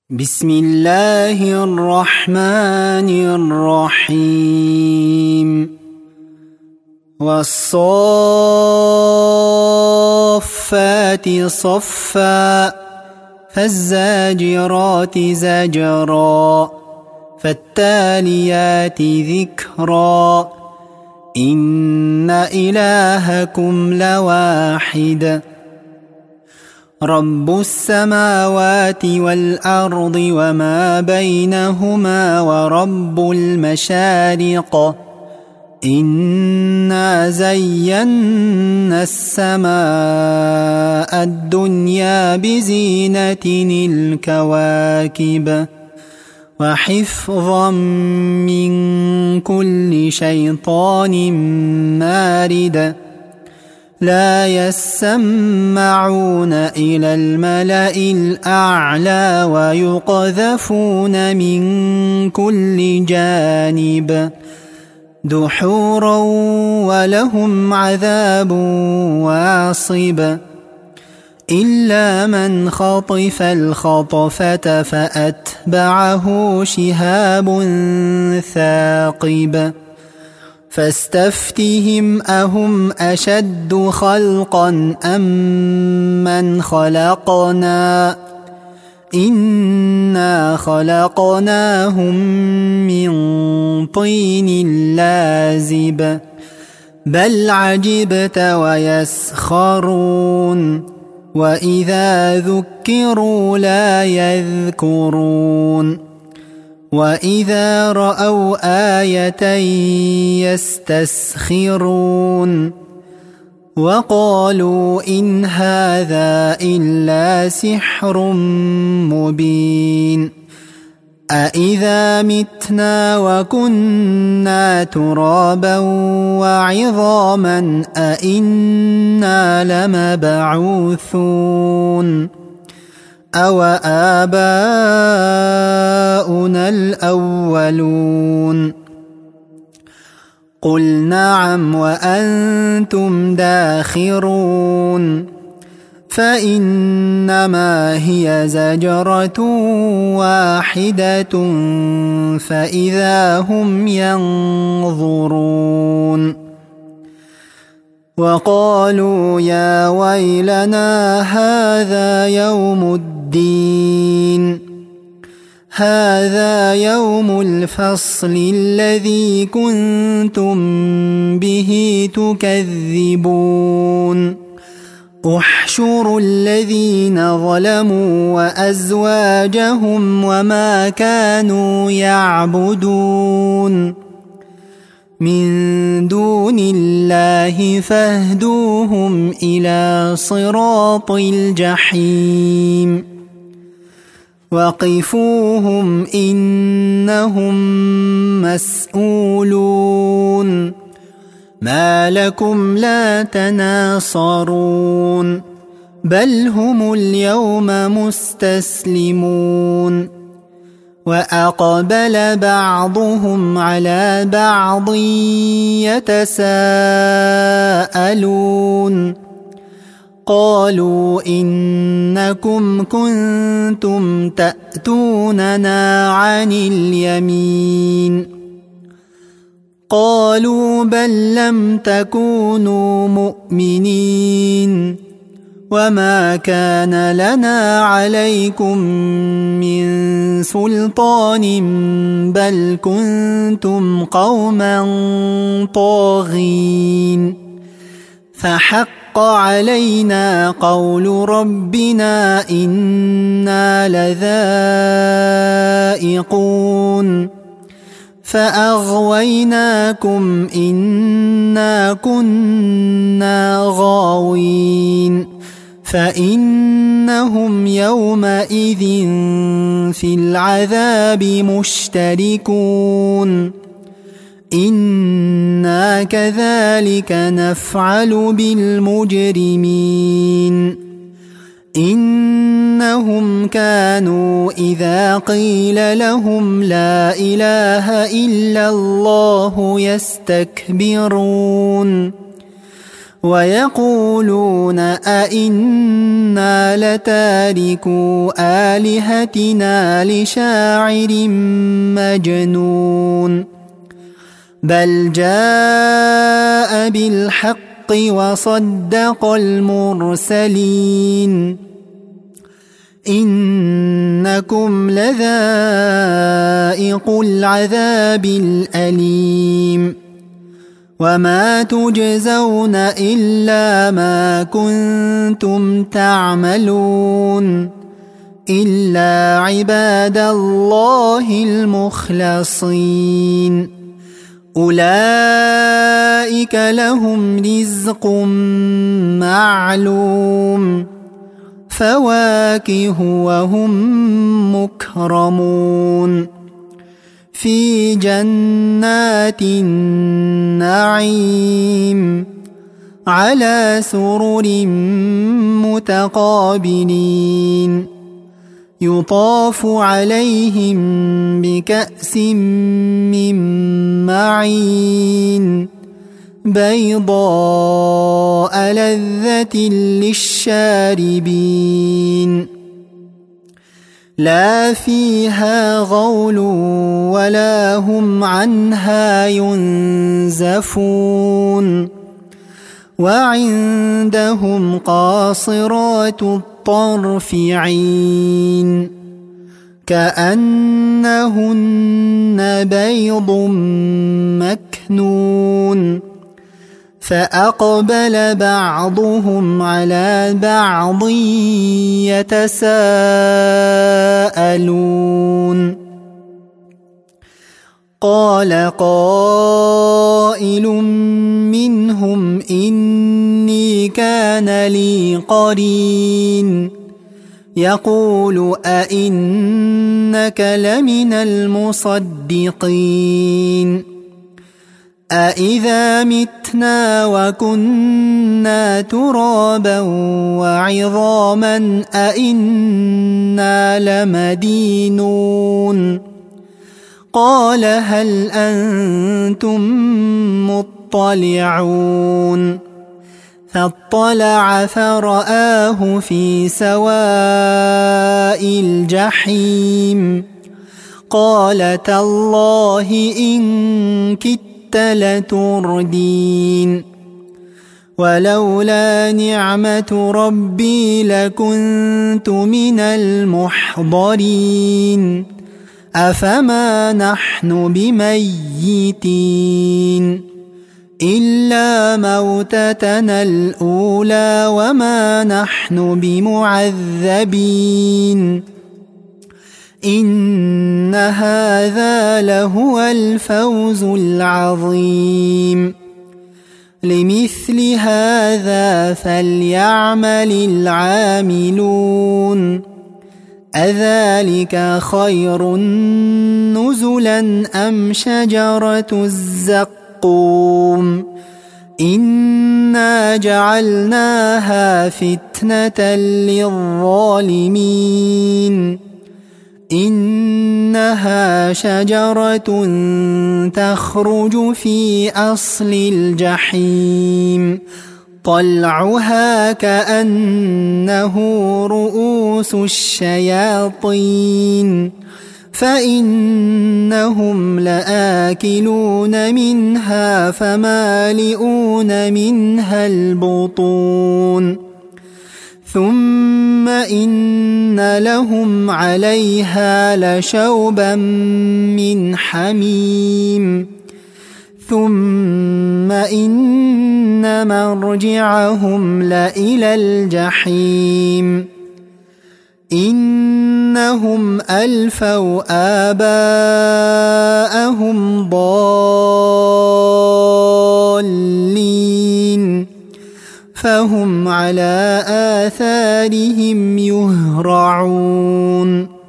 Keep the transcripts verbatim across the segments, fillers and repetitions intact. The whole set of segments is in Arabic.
بسم الله الرحمن الرحيم والصافات صفا فالزاجرات زجرا فالتاليات ذكرا إن إلهكم لواحد رب السماوات والأرض وما بينهما ورب المشارق إنا زينا السماء الدنيا بزينة الكواكب وحفظا من كل شيطان مارد لا يسمعون إلى الملأ الأعلى ويقذفون من كل جانب دحورا ولهم عذاب واصب إلا من خطف الخطفة فأتبعه شهاب ثاقب فاستفتهم أهم أشد خلقا أم من خلقنا إنا خلقناهم من طين لازب بل عجبت ويسخرون وإذا ذكروا لا يذكرون وإذا رأوا آية يستسخرون وقالوا إن هذا إلا سحر مبين أإذا متنا وكنا ترابا وعظاما أإنا لمبعوثون أو آباؤنا الأولون قل نعم وأنتم داخرون فإنما هي زجرة واحدة فإذا هم ينظرون وقالوا يا ويلنا هذا يوم الدين هذا يوم الفصل الذي كنتم به تكذبون احشروا الذين ظلموا وأزواجهم وما كانوا يعبدون من دون الله فاهدوهم إلى صراط الجحيم وقفوهم إنهم مسؤولون ما لكم لا تناصرون بل هم اليوم مستسلمون وأقبل بعضهم على بعض يتساءلون قالوا إنكم كنتم تأتوننا عن اليمين قالوا بل لم تكونوا مؤمنين وما كان لنا عليكم من سلطان بل كنتم قوما طاغين فحق علينا قول ربنا إنا لذائقون فأغويناكم إنا كنا غاوين فإنهم يومئذ في العذاب مشتركون إنا كذلك نفعل بالمجرمين إنهم كانوا إذا قيل لهم لا إله إلا الله يستكبرون ويقولون أئنا لتاركو آلهتنا لشاعر مجنون بل جاء بالحق وصدق المرسلين إنكم لذائق العذاب الأليم وما تجزون إلا ما كنتم تعملون إلا عباد الله المخلصين أولئك لهم رزق معلوم فواكه وهم مكرمون في جنات النعيم على سرر متقابلين يطاف عليهم بكأس من معين بيضاء لذة للشاربين لا فيها غول ولا هم عنها ينزفون وعندهم قاصرات الطرف عين كأنهن بيض مكنون فأقبل بعضهم على بعض يتساءلون قال قائل منهم إني كان لي قرين يقول أئنك لمن المصدقين أإذا متنا وكنا ترابا وعظاما أإنا لمدينون قال هل أنتم مطلعون فاطلع فرآه في سواء الجحيم قال تالله إن كدت لتردين ولولا نعمة ربي لكنت من المحضرين أفما نحن بميتين إلا موتتنا الأولى وما نحن بمعذبين إن هذا لهو الفوز العظيم لمثل هذا فليعمل العاملون أذلك خير نزلا أم شجرة الزقوم إنا جعلناها فتنة للظالمين إنها شجرة تخرج في أصل الجحيم طلعها كأنه رؤوس الشياطين فإنهم لآكلون منها فمالئون منها البطون ثم إن لهم عليها لشوبا من حميم ثم إن مرجعهم لإلى الجحيم إنهم ألفوا آباءهم ضالين فهم على آثارهم يهرعون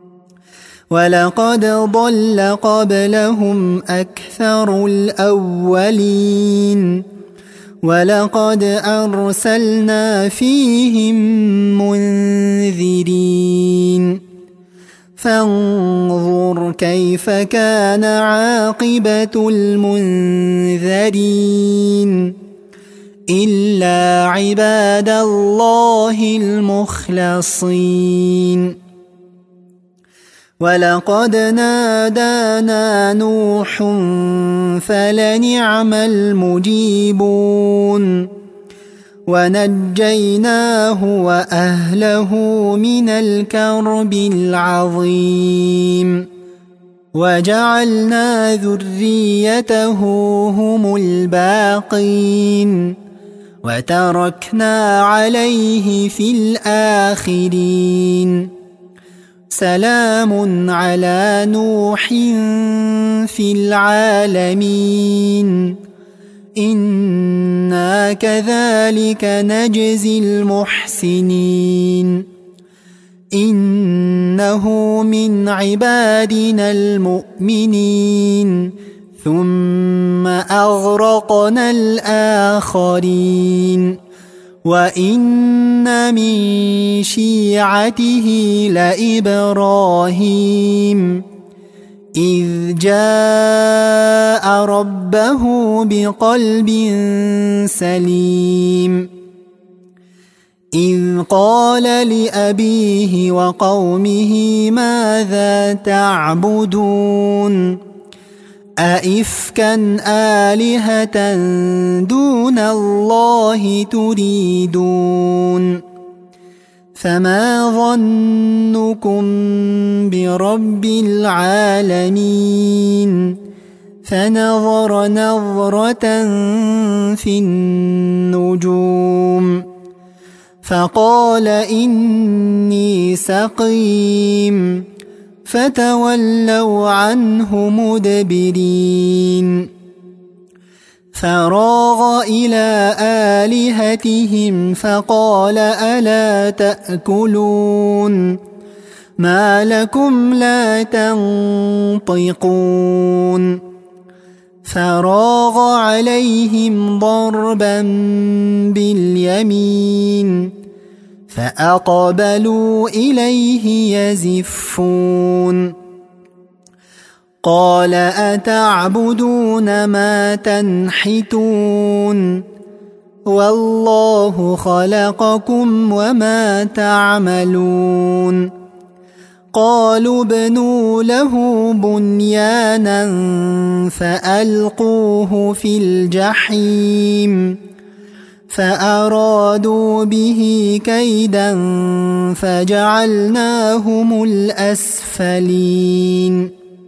ولقد ضل قبلهم أكثر الأولين ولقد أرسلنا فيهم منذرين فانظر كيف كان عاقبة المنذرين إلا عباد الله المخلصين ولقد نادانا نوح فلنعم المجيبون ونجيناه وأهله من الكرب العظيم وجعلنا ذريته هم الباقين وتركنا عليه في الآخرين سلام على نوح في العالمين إنا كذلك نجزي المحسنين إنه من عبادنا المؤمنين ثم أغرقنا الآخرين وإن من شيعته لإبراهيم إذ جاء ربه بقلب سليم إذ قال لأبيه وقومه ماذا تعبدون أئفكا آلهة دون الله تريدون فما ظنكم برب العالمين فنظر نظرة في النجوم فقال إني سقيم فتولوا عنه مدبرين فراغ إلى آلهتهم فقال ألا تأكلون ما لكم لا تنطقون فراغ عليهم ضربا باليمين فأقبلوا إليه يزفون قال أتعبدون ما تنحتون والله خلقكم وما تعملون قالوا ابنوا له بنيانا فألقوه في الجحيم فأرادوا به كيدا فجعلناهم الأسفلين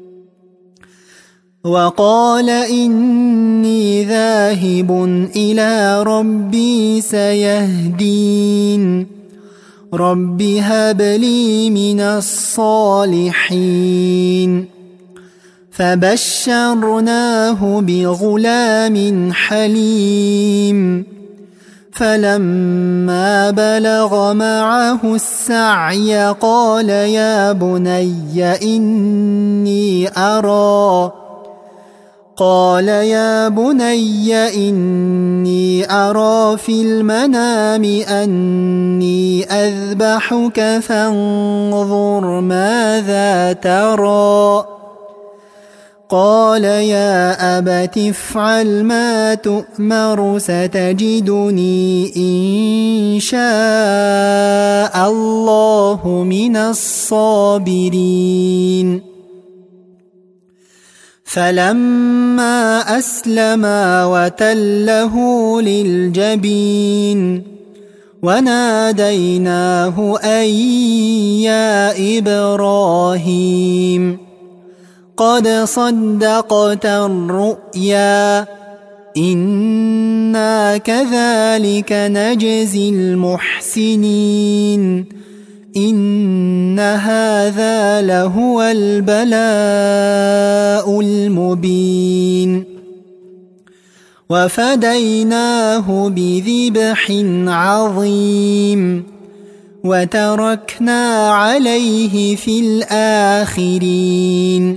وقال إني ذاهب إلى ربي سيهدين رب هب لي من الصالحين فبشرناه بغلام حليم فلما بلغ معه السعي قال يا بني إني أرى قال يا بني إني أرى في المنام أني أذبحك فانظر ماذا ترى قال يا أبت افعل ما تؤمر ستجدني إن شاء الله من الصابرين فلما أسلما وتله للجبين وناديناه أن يا إبراهيم قد صدقت الرؤيا إنا كذلك نجزي المحسنين إن هذا لهو البلاء المبين وفديناه بذبح عظيم وتركنا عليه في الآخرين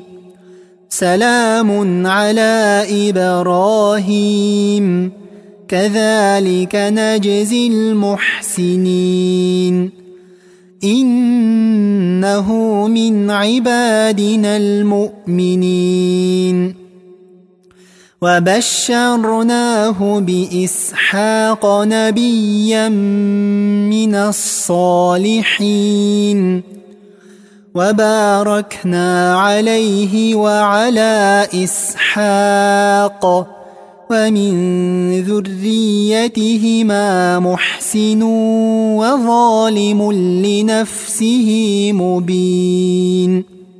سلام على إبراهيم كذلك نجزي المحسنين إنه من عبادنا المؤمنين وبشرناه بإسحاق نبيا من الصالحين وباركنا عليه وعلى إسحاق ومن ذريتهما محسن وظالم لنفسه مبين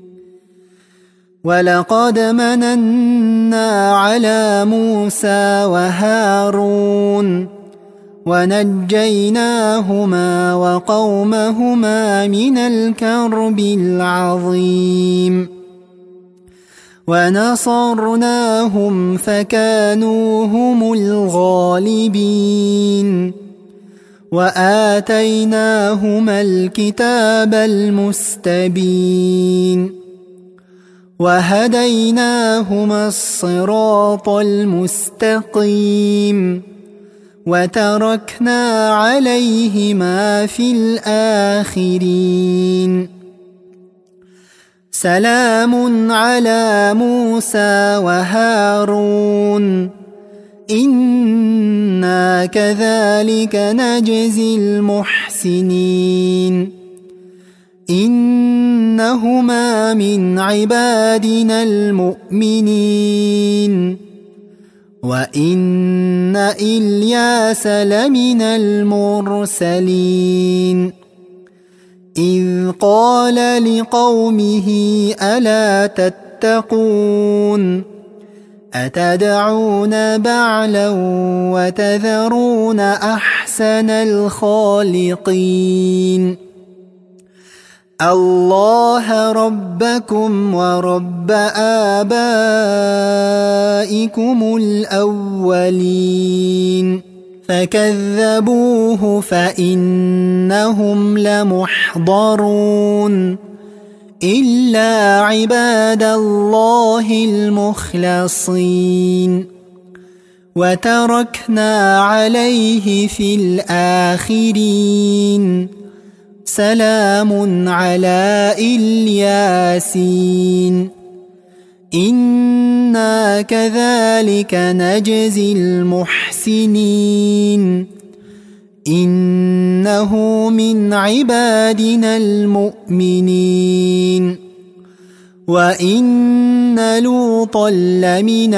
ولقد مننا على موسى وهارون ونجيناهما وقومهما من الكرب العظيم ونصرناهم فكانوا هم الغالبين وآتيناهما الكتاب المستبين وهديناهما الصراط المستقيم وتركنا عليهما في الآخرين سلام على موسى وهارون إنا كذلك نجزي المحسنين إنهما من عبادنا المؤمنين وإن إلياس لمن المرسلين إذ قال لقومه ألا تتقون أتدعون بعلا وتذرون أحسن الخالقين الله ربكم ورب آبائكم الأولين فكذبوه فإنهم لمحضرون إلا عباد الله المخلصين وتركنا عليه في الآخرين سلام على الياسين إنا كذلك نجزي المحسنين إنه من عبادنا المؤمنين وإن لوطا لمن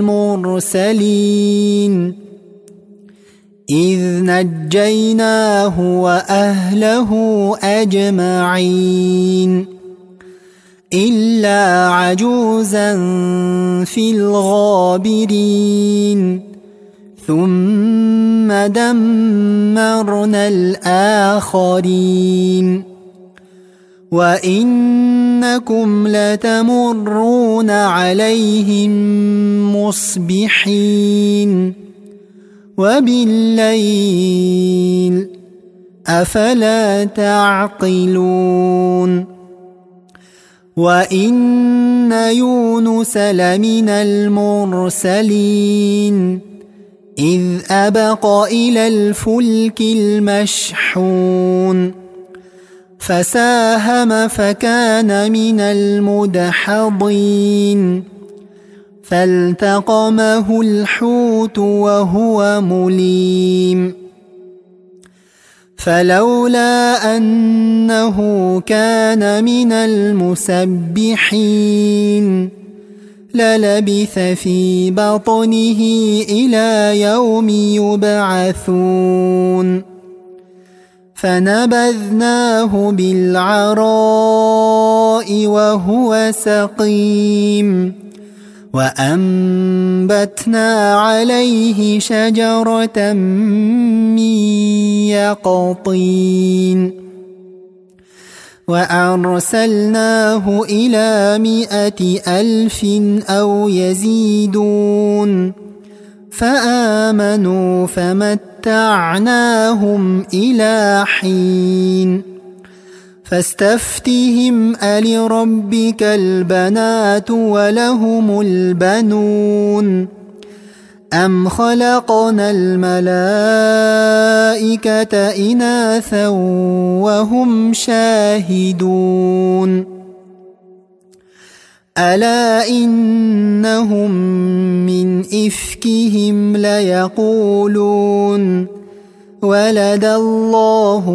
المرسلين إذ نجيناه وأهله أجمعين إلا عجوزا في الغابرين ثم دمرنا الآخرين وإنكم لتمرون عليهم مصبحين وبالليل أفلا تعقلون وإن يونس لمن المرسلين إذ أبق إلى الفلك المشحون فساهم فكان من المدحضين فالتقمه الحوت وهو مليم فلولا أنه كان من المسبحين للبث في بطنه إلى يوم يبعثون فنبذناه بالعراء وهو سقيم وأنبتنا عليه شجرة من يقطين وأرسلناه إلى مائة ألف أو يزيدون فآمنوا فمتعناهم إلى حين فاستفتهم ألربك البنات ولهم البنون أم خلقنا الملائكة إناثا وهم شاهدون ألا إنهم من إفكهم ليقولون ولد الله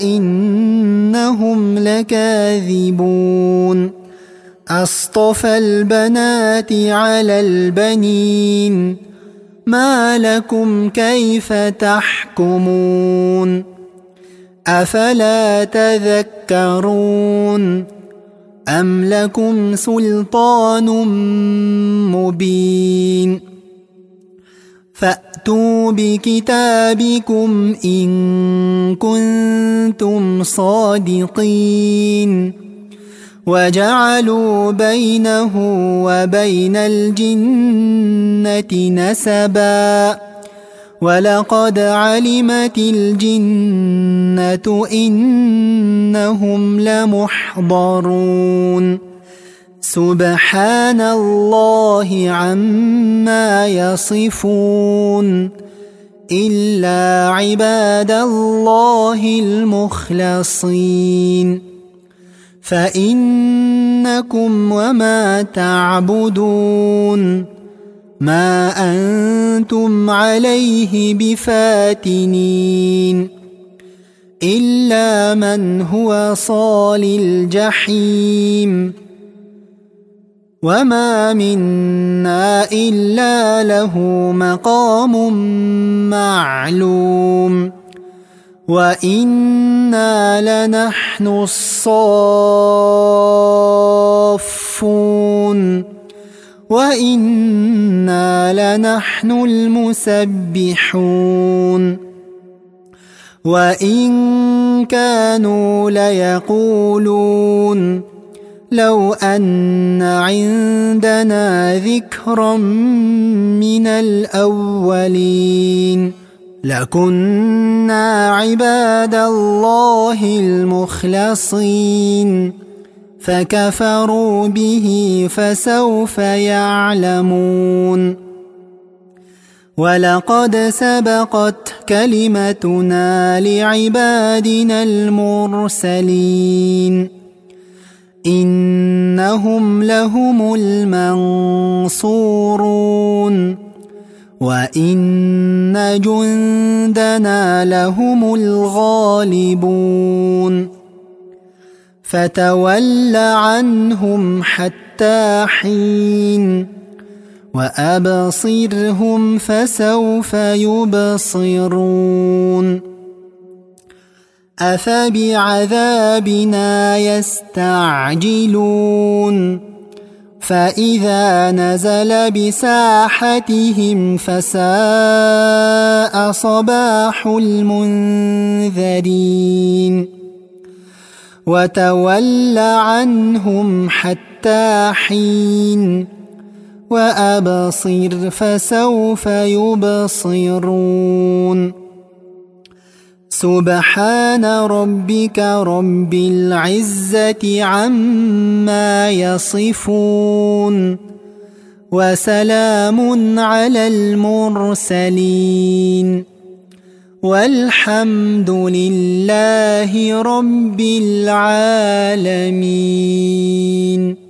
وإنهم لكاذبون أصطفى البنات على البنين ما لكم كيف تحكمون أفلا تذكرون أم لكم سلطان مبين فأتوا بكتابكم إن كنتم صادقين وجعلوا بينه وبين الجنة نسبا ولقد علمت الجنة إنهم لمحضرون سبحان الله عما يصفون إلا عباد الله المخلصين فإنكم وما تعبدون ما أنتم عليه بفاتنين إلا من هو صال الجحيم وما منا إلا له مقام معلوم وإنا لنحن الصافون وإنا لنحن المسبحون وإن كانوا ليقولون لو أن عندنا ذكرا من الأولين لكنا عباد الله المخلصين فكفروا به فسوف يعلمون ولقد سبقت كلمتنا لعبادنا المرسلين إنهم لهم المنصورون وإن جندنا لهم الغالبون فتول عنهم حتى حين وأبصرهم فسوف يبصرون أفبعذابنا يستعجلون فإذا نزل بساحتهم فساء صباح المنذرين وتول عنهم حتى حين وأبصر فسوف يبصرون سبحان ربك رب العزة عما يصفون وسلام على المرسلين والحمد لله رب العالمين.